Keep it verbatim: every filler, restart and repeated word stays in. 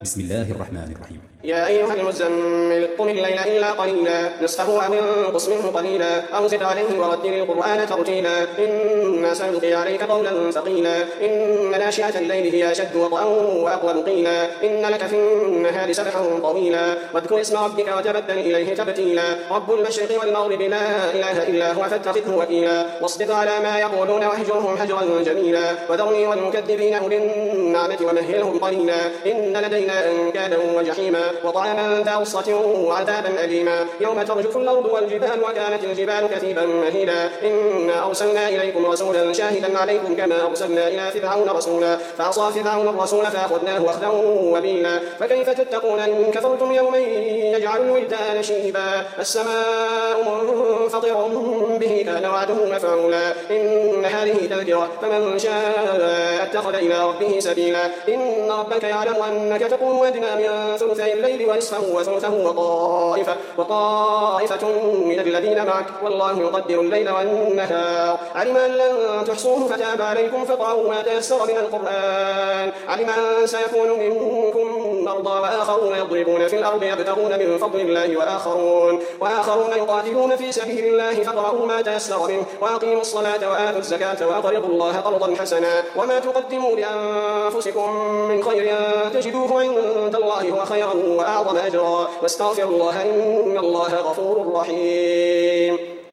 بسم الله الرحمن الرحيم. يا أيها المزمل قم الليل إلا قليلا نصفه أو انقص منه قليلا أو زد عليه ورتل القرآن ترتيلا إنا سنلقي عليك قولا ثقيلا إن ناشئة الليل هي أشد وطئا وأقوم قيلا إن لك في النهار سبحا طويلا واذكر اسم ربك وتبتل إليه تبتيلا رب المشرق والمغرب لا إله إلا هو فاتخذه وكيلا واصبر على ما يقولون واهجرهم هجرا جميلا وذرني والمكذبين أولي النعمة ومهلهم قليلا إن لدينا أنكالا وجحيما وطعاما ذا غصة وعذابا أليما يوم ترجف الأرض والجبال وكانت الجبال كثيبا مهيلا إنا أرسلنا إليكم رسولا شاهدا عليكم كما أرسلنا إلى فرعون رسولا فعصى فرعون الرسول فأخذناه أخذا وبيلا فكيف تتقون إن كفرتم يوما يجعل الولدان شيبا السماء منفطر به كان وعده مفعولا إن هذه تذكرة فمن شاء اتخذ إلى ربه سبيلا إن ربك يعلم أنك تقوم أدنى من ثلثي الليل ونصفه وثلثه وطائفة, وطائفة من الذين معك والله يقدر الليل والنهار علم أن لن تحصوه فتاب عليكم فاقرؤوا ما تيسر من القرآن علم أن سيكون منكم مرضى وآخرون يضربون في الأرض يبتغون من فضل الله وآخرون, وآخرون يقاتلون في سبيل الله فاقرؤوا ما تيسر منه وأقيموا الصلاة وآتوا الزكاة وأقرضوا الله قرضا حسنا وما تقدموا لأنفسكم من خير تجدوه عند الله هو خيرا وأعظم أجرا واستغفروا الله إن الله غفور رحيم.